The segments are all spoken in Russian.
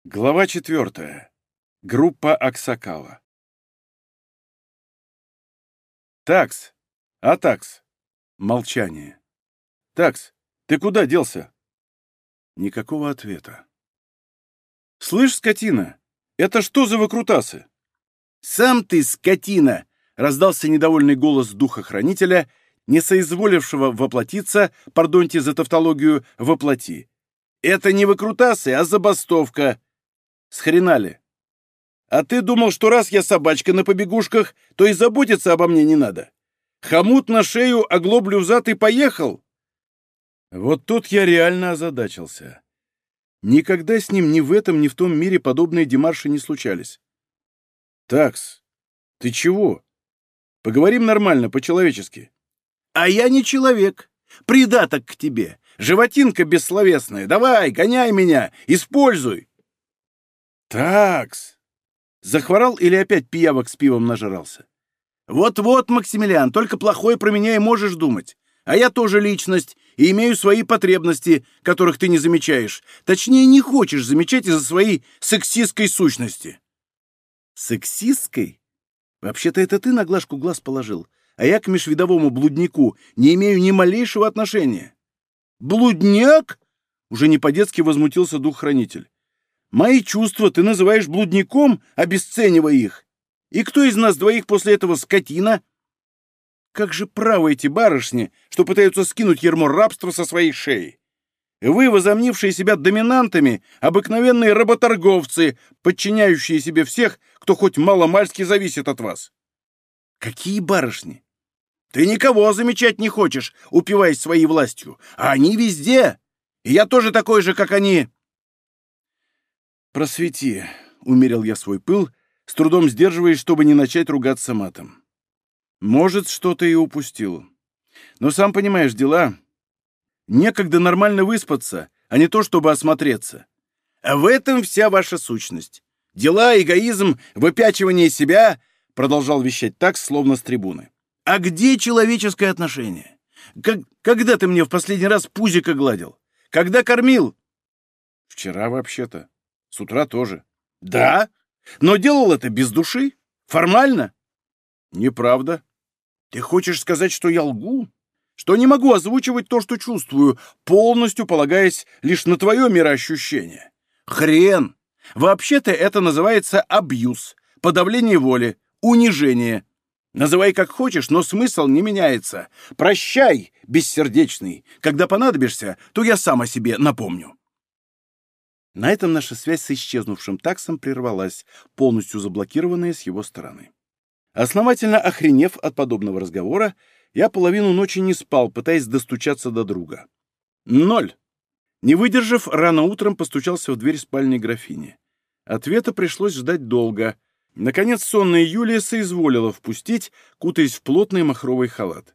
Глава 4. Группа Аксакала. «Такс! Такс!» Молчание. «Такс, ты куда делся?» Никакого ответа. «Слышь, скотина, это что за выкрутасы?» «Сам ты, скотина!» — раздался недовольный голос духохранителя, не соизволившего воплотиться, пардоньте за тавтологию, воплоти. «Это не выкрутасы, а забастовка!» Схрена. А ты думал, что раз я собачка на побегушках, то и заботиться обо мне не надо? Хомут на шею, оглоблю взад и поехал?» Вот тут я реально озадачился. Никогда с ним ни в этом, ни в том мире подобные демарши не случались. «Такс, ты чего? Поговорим нормально, по-человечески». «А я не человек. Придаток к тебе. Животинка бессловесная. Давай, гоняй меня, используй». «Такс! Захворал или опять пиявок с пивом нажрался?» «Вот-вот, Максимилиан, только плохое про меня и можешь думать. А я тоже личность и имею свои потребности, которых ты не замечаешь. Точнее, не хочешь замечать из-за своей сексистской сущности». «Сексистской? Вообще-то это ты на Глашку глаз положил, а я к межвидовому блуднику не имею ни малейшего отношения». «Блудняк?» — уже не по-детски возмутился дух-хранитель. «Мои чувства ты называешь блудником, обесценивая их? И кто из нас двоих после этого скотина? Как же правы эти барышни, что пытаются скинуть ярмо рабства со своей шеи? Вы, возомнившие себя доминантами, обыкновенные работорговцы, подчиняющие себе всех, кто хоть маломальски зависит от вас». «Какие барышни? Ты никого замечать не хочешь, упиваясь своей властью, а они везде, и я тоже такой же, как они». «Просвети», — умерил я свой пыл, с трудом сдерживаясь, чтобы не начать ругаться матом. «Может, что-то и упустил. Но сам понимаешь, дела. Некогда нормально выспаться, а не то, чтобы осмотреться. А в этом вся ваша сущность. Дела, эгоизм, выпячивание себя», — продолжал вещать так, словно с трибуны. «А где человеческое отношение? Когда ты мне в последний раз пузико гладил? Когда кормил?» «Вчера, вообще-то. С утра тоже». «Да? Но делал это без души? Формально?» «Неправда. Ты хочешь сказать, что я лгу? Что не могу озвучивать то, что чувствую, полностью полагаясь лишь на твое мироощущение? Хрен! Вообще-то это называется абьюз, подавление воли, унижение. Называй как хочешь, но смысл не меняется. Прощай, бессердечный. Когда понадобишься, то я сам о себе напомню». На этом наша связь с исчезнувшим таксом прервалась, полностью заблокированная с его стороны. Основательно охренев от подобного разговора, я половину ночи не спал, пытаясь достучаться до друга. 0. Не выдержав, рано утром постучался в дверь спальни графини. Ответа пришлось ждать долго. Наконец сонная Юлия соизволила впустить, кутаясь в плотный махровый халат.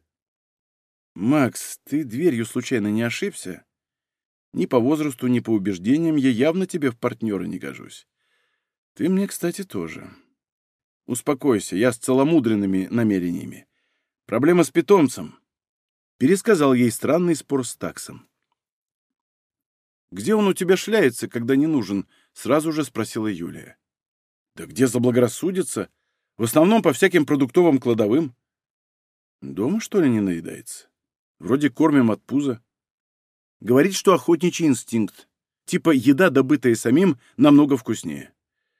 «Макс, ты дверью случайно не ошибся? Ни по возрасту, ни по убеждениям я явно тебе в партнеры не гожусь. Ты мне, кстати, тоже. Успокойся, я с целомудренными намерениями. Проблема с питомцем». Пересказал ей странный спор с таксом. «Где он у тебя шляется, когда не нужен?» — сразу же спросила Юлия. «Да где заблагорассудится? В основном по всяким продуктовым кладовым». «Дома, что ли, не наедается? Вроде кормим от пуза. Говорит, что охотничий инстинкт. Типа еда, добытая самим, намного вкуснее».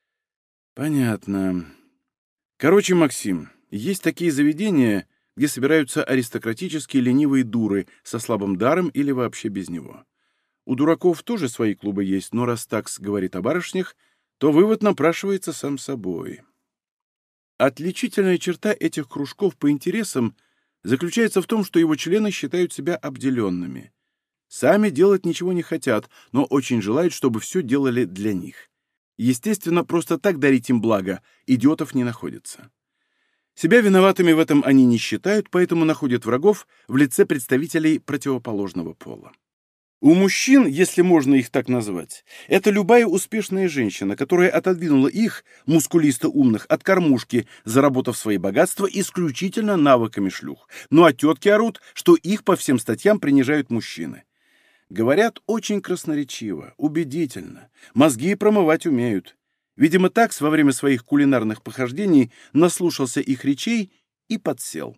«Понятно. Короче, Максим, есть такие заведения, где собираются аристократические ленивые дуры со слабым даром или вообще без него. У дураков тоже свои клубы есть, но раз такс говорит о барышнях, то вывод напрашивается сам собой. Отличительная черта этих кружков по интересам заключается в том, что его члены считают себя обделенными. Сами делать ничего не хотят, но очень желают, чтобы все делали для них. Естественно, просто так дарить им благо идиотов не находится. Себя виноватыми в этом они не считают, поэтому находят врагов в лице представителей противоположного пола. У мужчин, если можно их так назвать, это любая успешная женщина, которая отодвинула их, мускулисто-умных, от кормушки, заработав свои богатства исключительно навыками шлюх. Ну а тетки орут, что их по всем статьям принижают мужчины. Говорят очень красноречиво, убедительно. Мозги промывать умеют. Видимо, такс во время своих кулинарных похождений наслушался их речей и подсел.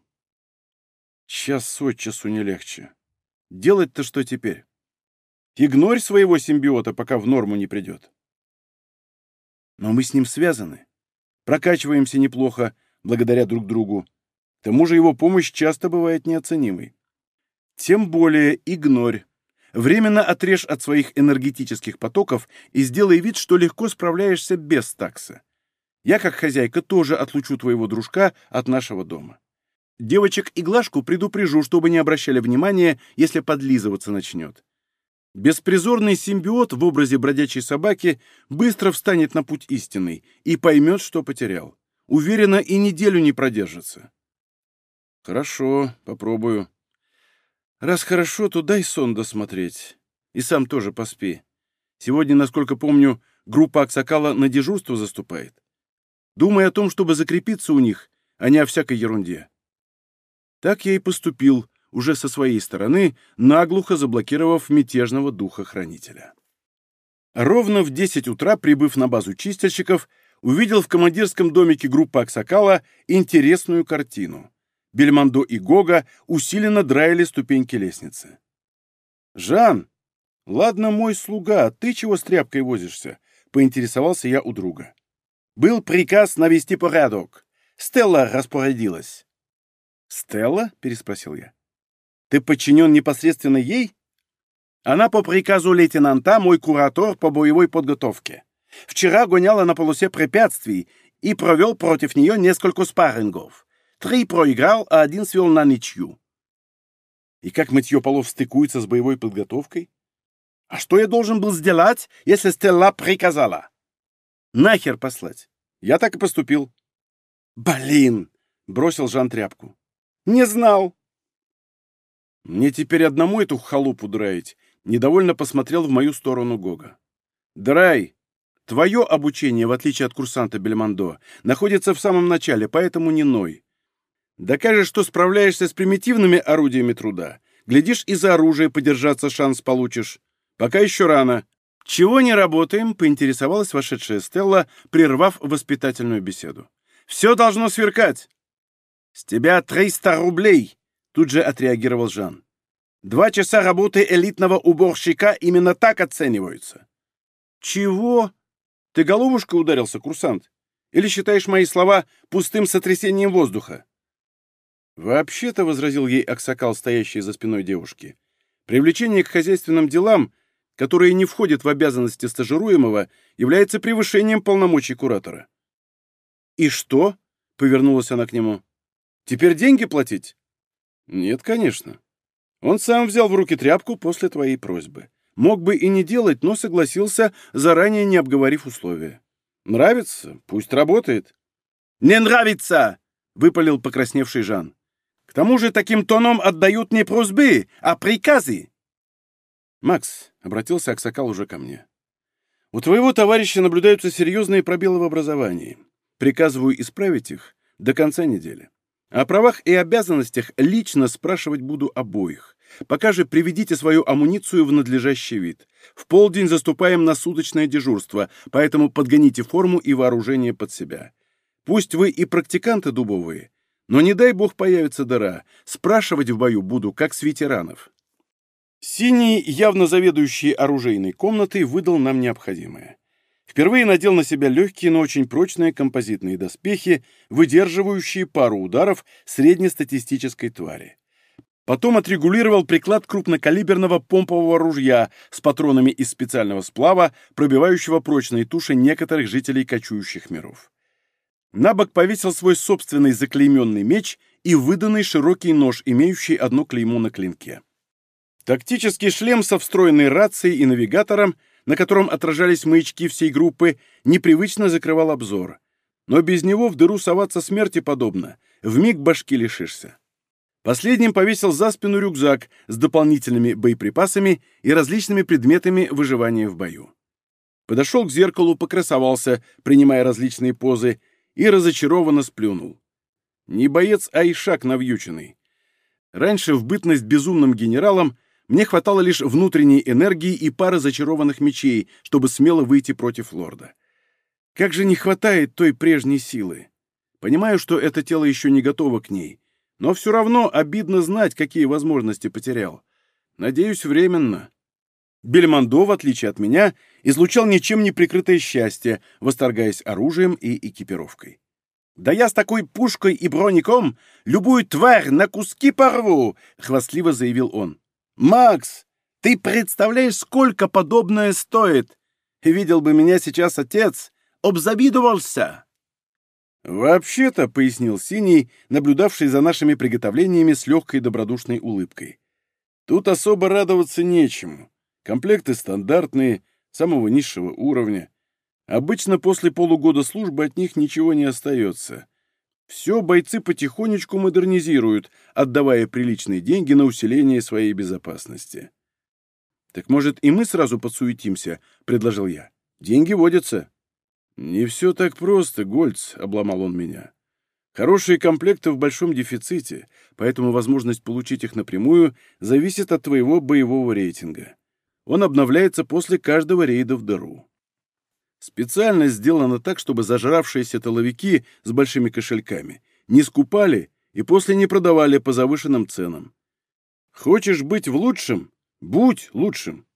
Час от часу не легче. Делать-то что теперь? Игнорь своего симбиота, пока в норму не придет. Но мы с ним связаны. Прокачиваемся неплохо, благодаря друг другу. К тому же его помощь часто бывает неоценимой. Тем более игнорь. Временно отрежь от своих энергетических потоков и сделай вид, что легко справляешься без такса. Я, как хозяйка, тоже отлучу твоего дружка от нашего дома. Девочек и Глашку предупрежу, чтобы не обращали внимания, если подлизываться начнет. Беспризорный симбиот в образе бродячей собаки быстро встанет на путь истинный и поймет, что потерял. Уверена, и неделю не продержится. Хорошо, попробую. Раз хорошо, то дай сон досмотреть. И сам тоже поспи. Сегодня, насколько помню, группа Аксакала на дежурство заступает. Думай о том, чтобы закрепиться у них, а не о всякой ерунде. Так я и поступил, уже со своей стороны, наглухо заблокировав мятежного духа-хранителя. Ровно в 10 утра, прибыв на базу чистильщиков, увидел в командирском домике группы Аксакала интересную картину. Бельмондо и Гога усиленно драили ступеньки лестницы. «Жан, ладно, мой слуга, ты чего с тряпкой возишься?» — поинтересовался я у друга. «Был приказ навести порядок. Стелла распорядилась». «Стелла?» — переспросил я. «Ты подчинен непосредственно ей?» «Она по приказу лейтенанта мой куратор по боевой подготовке. Вчера гоняла на полосе препятствий и провел против нее несколько спаррингов. 3 проиграл, а 1 свел на ничью». «И как мытье полов стыкуется с боевой подготовкой?» «А что я должен был сделать, если Стелла приказала?» «Нахер послать. Я так и поступил». «Блин!» — бросил Жан тряпку. «Не знал». «Мне теперь одному эту халупу драить», — недовольно посмотрел в мою сторону Гога. «Драй, твое обучение, в отличие от курсанта Бельмондо, находится в самом начале, поэтому не ной. Докажешь, что справляешься с примитивными орудиями труда. Глядишь, и за оружие подержаться шанс получишь. Пока еще рано». «Чего не работаем?» — поинтересовалась вошедшая Стелла, прервав воспитательную беседу. «Все должно сверкать». «С тебя 300 рублей!» — тут же отреагировал Жан. 2 часа работы элитного уборщика именно так оцениваются». «Чего? Ты головушкой ударился, курсант? Или считаешь мои слова пустым сотрясением воздуха?» «Вообще-то», — возразил ей Аксакал, стоящий за спиной девушки, «привлечение к хозяйственным делам, которые не входят в обязанности стажируемого, является превышением полномочий куратора». «И что?» — повернулась она к нему. «Теперь деньги платить?» «Нет, конечно. Он сам взял в руки тряпку после твоей просьбы. Мог бы и не делать, но согласился, заранее не обговорив условия. Нравится? Пусть работает». «Не нравится!» — выпалил покрасневший Жан. «К тому же таким тоном отдают не просьбы, а приказы». «Макс», — обратился Аксакал уже ко мне, — «у твоего товарища наблюдаются серьезные пробелы в образовании. Приказываю исправить их до конца недели. О правах и обязанностях лично спрашивать буду обоих. Пока же приведите свою амуницию в надлежащий вид. В полдень заступаем на суточное дежурство, поэтому подгоните форму и вооружение под себя. Пусть вы и практиканты дубовые, но не дай бог появится дыра. Спрашивать в бою буду, как с ветеранов». Синий, явно заведующий оружейной комнатой, выдал нам необходимое. Впервые надел на себя легкие, но очень прочные композитные доспехи, выдерживающие пару ударов среднестатистической твари. Потом отрегулировал приклад крупнокалиберного помпового ружья с патронами из специального сплава, пробивающего прочные туши некоторых жителей кочующих миров. На бок повесил свой собственный заклейменный меч и выданный широкий нож, имеющий одно клеймо на клинке. Тактический шлем со встроенной рацией и навигатором, на котором отражались маячки всей группы, непривычно закрывал обзор. Но без него в дыру соваться смерти подобно, вмиг башки лишишься. Последним повесил за спину рюкзак с дополнительными боеприпасами и различными предметами выживания в бою. Подошел к зеркалу, покрасовался, принимая различные позы, и разочарованно сплюнул. Не боец, а ишак навьюченный. Раньше, в бытность безумным генералом, Мне хватало лишь внутренней энергии и пары зачарованных мечей, чтобы смело выйти против лорда. Как же не хватает той прежней силы. Понимаю, что это тело еще не готово к ней, но все равно обидно знать, какие возможности потерял. Надеюсь, временно. Бельмондо, в отличие от меня, излучал ничем не прикрытое счастье, восторгаясь оружием и экипировкой. «Да я с такой пушкой и броником любую тварь на куски порву!» — хвастливо заявил он. «Макс, ты представляешь, сколько подобное стоит? Видел бы меня сейчас отец, обзавидовался!» «Вообще-то», — пояснил Синий, наблюдавший за нашими приготовлениями с легкой добродушной улыбкой, «тут особо радоваться нечему. Комплекты стандартные, самого низшего уровня. Обычно после полугода службы от них ничего не остается. Все бойцы потихонечку модернизируют, отдавая приличные деньги на усиление своей безопасности». «Так, может, и мы сразу подсуетимся?» — предложил я. «Деньги водятся». «Не все так просто, Гольц», — обломал он меня. «Хорошие комплекты в большом дефиците, поэтому возможность получить их напрямую зависит от твоего боевого рейтинга. Он обновляется после каждого рейда в дыру. Специально сделано так, чтобы зажравшиеся тыловики с большими кошельками не скупали и после не продавали по завышенным ценам. Хочешь быть в лучшем? Будь лучшим».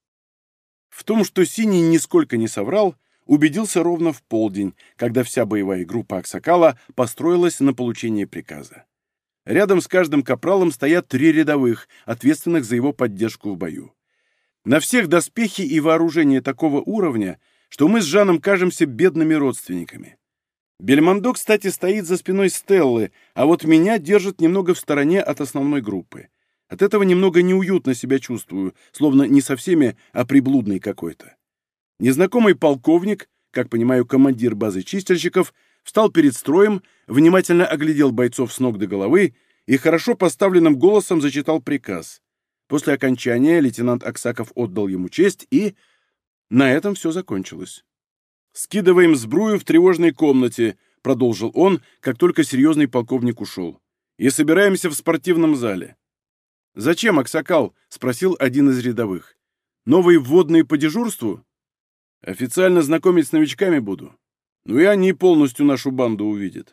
В том, что Синий нисколько не соврал, убедился ровно в полдень, когда вся боевая группа Аксакала построилась на получение приказа. Рядом с каждым капралом стоят 3 рядовых, ответственных за его поддержку в бою. На всех доспехи и вооружение такого уровня, что мы с Жаном кажемся бедными родственниками. Бельмондо, кстати, стоит за спиной Стеллы, а вот меня держит немного в стороне от основной группы. От этого немного неуютно себя чувствую, словно не со всеми, а приблудный какой-то. Незнакомый полковник, как понимаю, командир базы чистильщиков, встал перед строем, внимательно оглядел бойцов с ног до головы и хорошо поставленным голосом зачитал приказ. После окончания лейтенант Аксаков отдал ему честь, и на этом все закончилось. «Скидываем сбрую в тревожной комнате», — продолжил он, как только серьезный полковник ушел, «и собираемся в спортивном зале». «Зачем, Аксакал?» — спросил один из рядовых. «Новые вводные по дежурству?» «Официально знакомить с новичками буду. Ну и они полностью нашу банду увидят».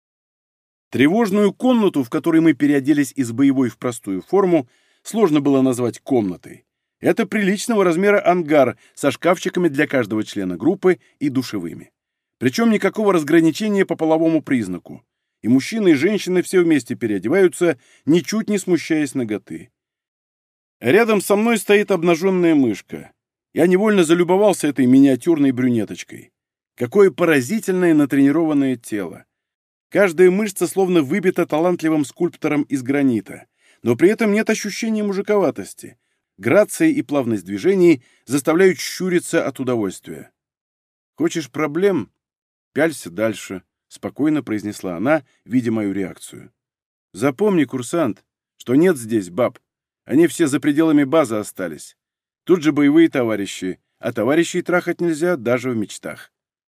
Тревожную комнату, в которой мы переоделись из боевой в простую форму, сложно было назвать комнатой. Это приличного размера ангар со шкафчиками для каждого члена группы и душевыми. Причем никакого разграничения по половому признаку. И мужчины, и женщины все вместе переодеваются, ничуть не смущаясь наготы. Рядом со мной стоит обнаженная мышка. Я невольно залюбовался этой миниатюрной брюнеточкой. Какое поразительное натренированное тело. Каждая мышца словно выбита талантливым скульптором из гранита. Но при этом нет ощущения мужиковатости. Грация и плавность движений заставляют щуриться от удовольствия. «Хочешь проблем? Пялься дальше», — спокойно произнесла она, видя мою реакцию. «Запомни, курсант, что нет здесь баб. Они все за пределами базы остались. Тут же боевые товарищи, а товарищей трахать нельзя даже в мечтах.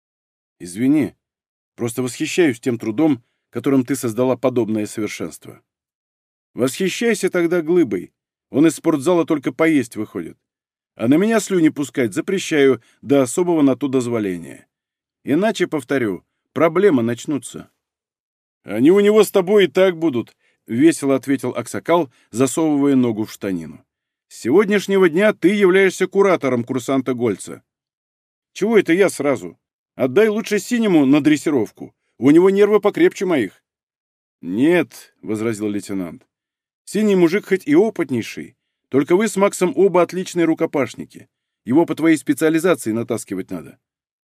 Извини, просто восхищаюсь тем трудом, которым ты создала подобное совершенство. Восхищайся тогда глыбой. Он из спортзала только поесть выходит. А на меня слюни пускать запрещаю до особого на то дозволения. Иначе, повторю, проблемы начнутся». «Они у него с тобой и так будут», — весело ответил Аксакал, засовывая ногу в штанину. «С сегодняшнего дня ты являешься куратором курсанта Гольца». «Чего это я сразу? Отдай лучше Синему на дрессировку. У него нервы покрепче моих». «Нет», — возразил лейтенант. «Синий мужик хоть и опытнейший, только вы с Максом оба отличные рукопашники. Его по твоей специализации натаскивать надо».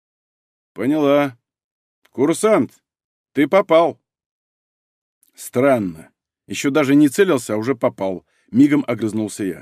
«Поняла. Курсант, ты попал». «Странно. Еще даже не целился, а уже попал», — мигом огрызнулся я.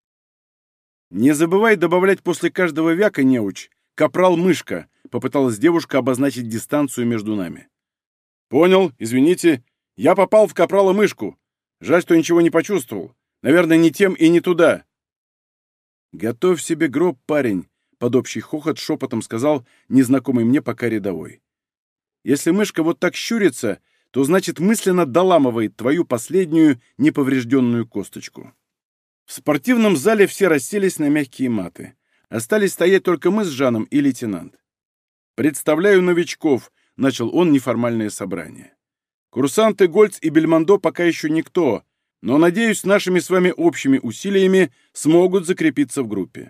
«Не забывай добавлять после каждого вяка, неуч, капрал-мышка», — попыталась девушка обозначить дистанцию между нами. «Понял, извините. Я попал в капрала-мышку. Жаль, что ничего не почувствовал. Наверное, не тем и не туда». «Готовь себе гроб, парень», — под общий хохот шепотом сказал незнакомый мне пока рядовой. «Если мышка вот так щурится, то значит мысленно доламывает твою последнюю неповрежденную косточку». В спортивном зале все расселись на мягкие маты. Остались стоять только мы с Жаном и лейтенант. «Представляю новичков», — начал он неформальное собрание. «Курсанты Гольц и Бельмондо пока еще никто, но, надеюсь, нашими с вами общими усилиями смогут закрепиться в группе».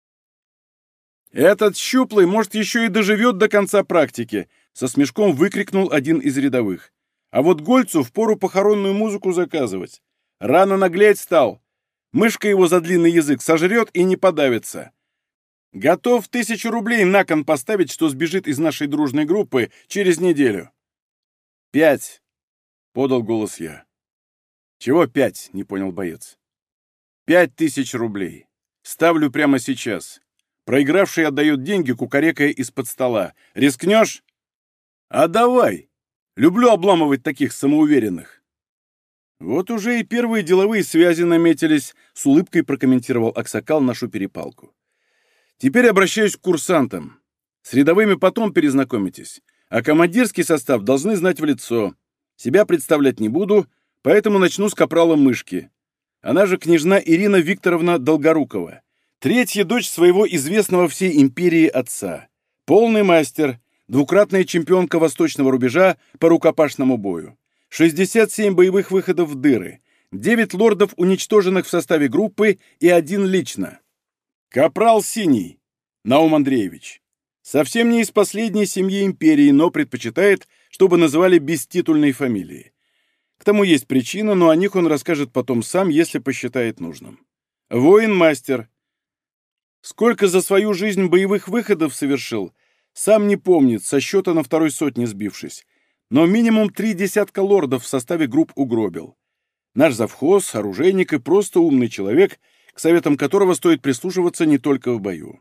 «Этот щуплый, может, еще и доживет до конца практики», — со смешком выкрикнул один из рядовых. «А вот Гольцу впору похоронную музыку заказывать. Рано наглеть стал. Мышка его за длинный язык сожрет и не подавится. Готов 1000 рублей на кон поставить, что сбежит из нашей дружной группы через неделю». «5», — подал голос я. «Чего 5?» — не понял боец. 5000 рублей. Ставлю прямо сейчас. Проигравший отдает деньги, кукарекая из-под стола. Рискнешь? А давай. Люблю обламывать таких самоуверенных. Вот уже и первые деловые связи наметились, с улыбкой прокомментировал Аксакал нашу перепалку. Теперь обращаюсь к курсантам. С рядовыми потом перезнакомитесь, а командирский состав должны знать в лицо. Себя представлять не буду, поэтому начну с капрала Мышки. Она же княжна Ирина Викторовна Долгорукова, третья дочь своего известного всей империи отца. Полный мастер, двукратная чемпионка восточного рубежа по рукопашному бою. 67 боевых выходов в дыры, 9 лордов, уничтоженных в составе группы, и 1 лично. Капрал Синий, Наум Андреевич. Совсем не из последней семьи империи, но предпочитает, чтобы называли беститульной фамилией. К тому есть причина, но о них он расскажет потом сам, если посчитает нужным. Воин-мастер. Сколько за свою жизнь боевых выходов совершил, сам не помнит, со счета на 2 сотни сбившись, но минимум 3 десятка лордов в составе групп угробил. Наш завхоз, оружейник и просто умный человек, к советам которого стоит прислушиваться не только в бою.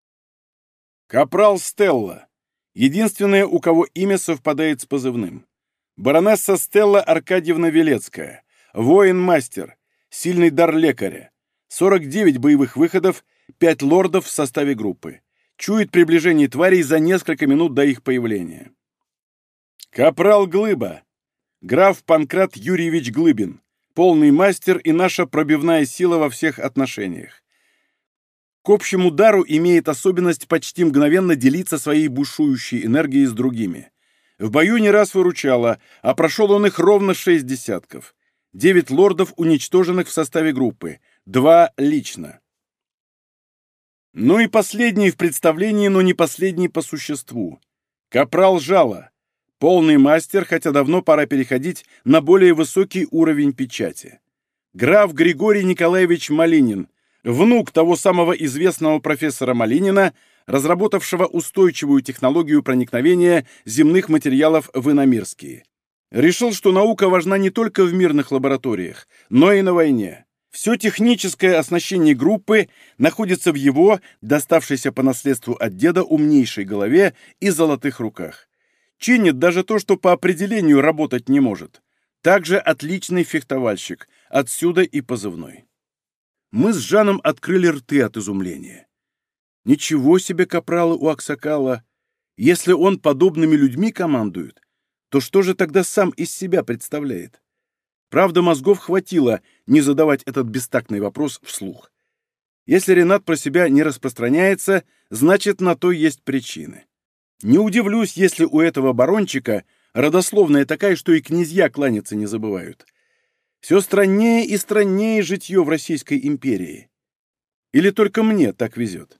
Капрал Стелла. Единственное, у кого имя совпадает с позывным. Баронесса Стелла Аркадьевна Велецкая. Воин-мастер. Сильный дар лекаря. 49 боевых выходов, 5 лордов в составе группы. Чует приближение тварей за несколько минут до их появления. Капрал Глыба. Граф Панкрат Юрьевич Глыбин. Полный мастер и наша пробивная сила во всех отношениях. К общему дару имеет особенность почти мгновенно делиться своей бушующей энергией с другими. В бою не раз выручала, а прошел он их ровно 6 десятков. 9 лордов, уничтоженных в составе группы, 2 лично. Ну и последний в представлении, но не последний по существу. Капрал Жало. Полный мастер, хотя давно пора переходить на более высокий уровень печати. Граф Григорий Николаевич Малинин, внук того самого известного профессора Малинина, разработавшего устойчивую технологию проникновения земных материалов в иномирские. Решил, что наука важна не только в мирных лабораториях, но и на войне. Все техническое оснащение группы находится в его, доставшейся по наследству от деда, умнейшей голове и золотых руках. Чинит даже то, что по определению работать не может. Также отличный фехтовальщик, отсюда и позывной. Мы с Жаном открыли рты от изумления. Ничего себе капралы у Аксакала! Если он подобными людьми командует, то что же тогда сам из себя представляет? Правда, мозгов хватило не задавать этот бестактный вопрос вслух. Если Ренат про себя не распространяется, значит, на то есть причины. Не удивлюсь, если у этого барончика родословная такая, что и князья кланяться не забывают. Все страннее и страннее житье в Российской империи. Или только мне так везет?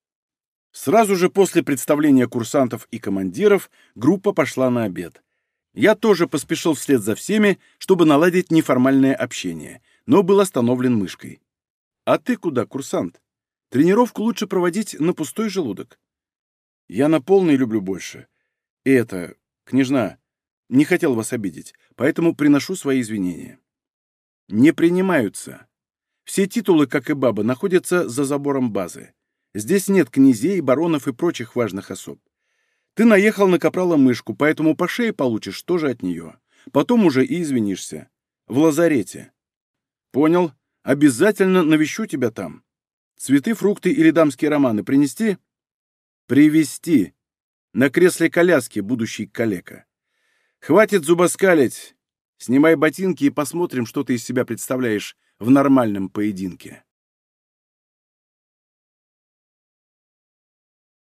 Сразу же после представления курсантов и командиров группа пошла на обед. Я тоже поспешил вслед за всеми, чтобы наладить неформальное общение, но был остановлен Мышкой. «А ты куда, курсант? Тренировку лучше проводить на пустой желудок». «Я на полный люблю больше. И это, княжна, не хотел вас обидеть, поэтому приношу свои извинения». «Не принимаются. Все титулы, как и баба, находятся за забором базы. Здесь нет князей, баронов и прочих важных особ. Ты наехал на капрала Мышку, поэтому по шее получишь тоже от нее. Потом уже и извинишься. В лазарете». «Понял. Обязательно навещу тебя там. Цветы, фрукты или дамские романы принести?» «Привезти. На кресле коляски, будущий калека. Хватит зубоскалить. Снимай ботинки и посмотрим, что ты из себя представляешь в нормальном поединке».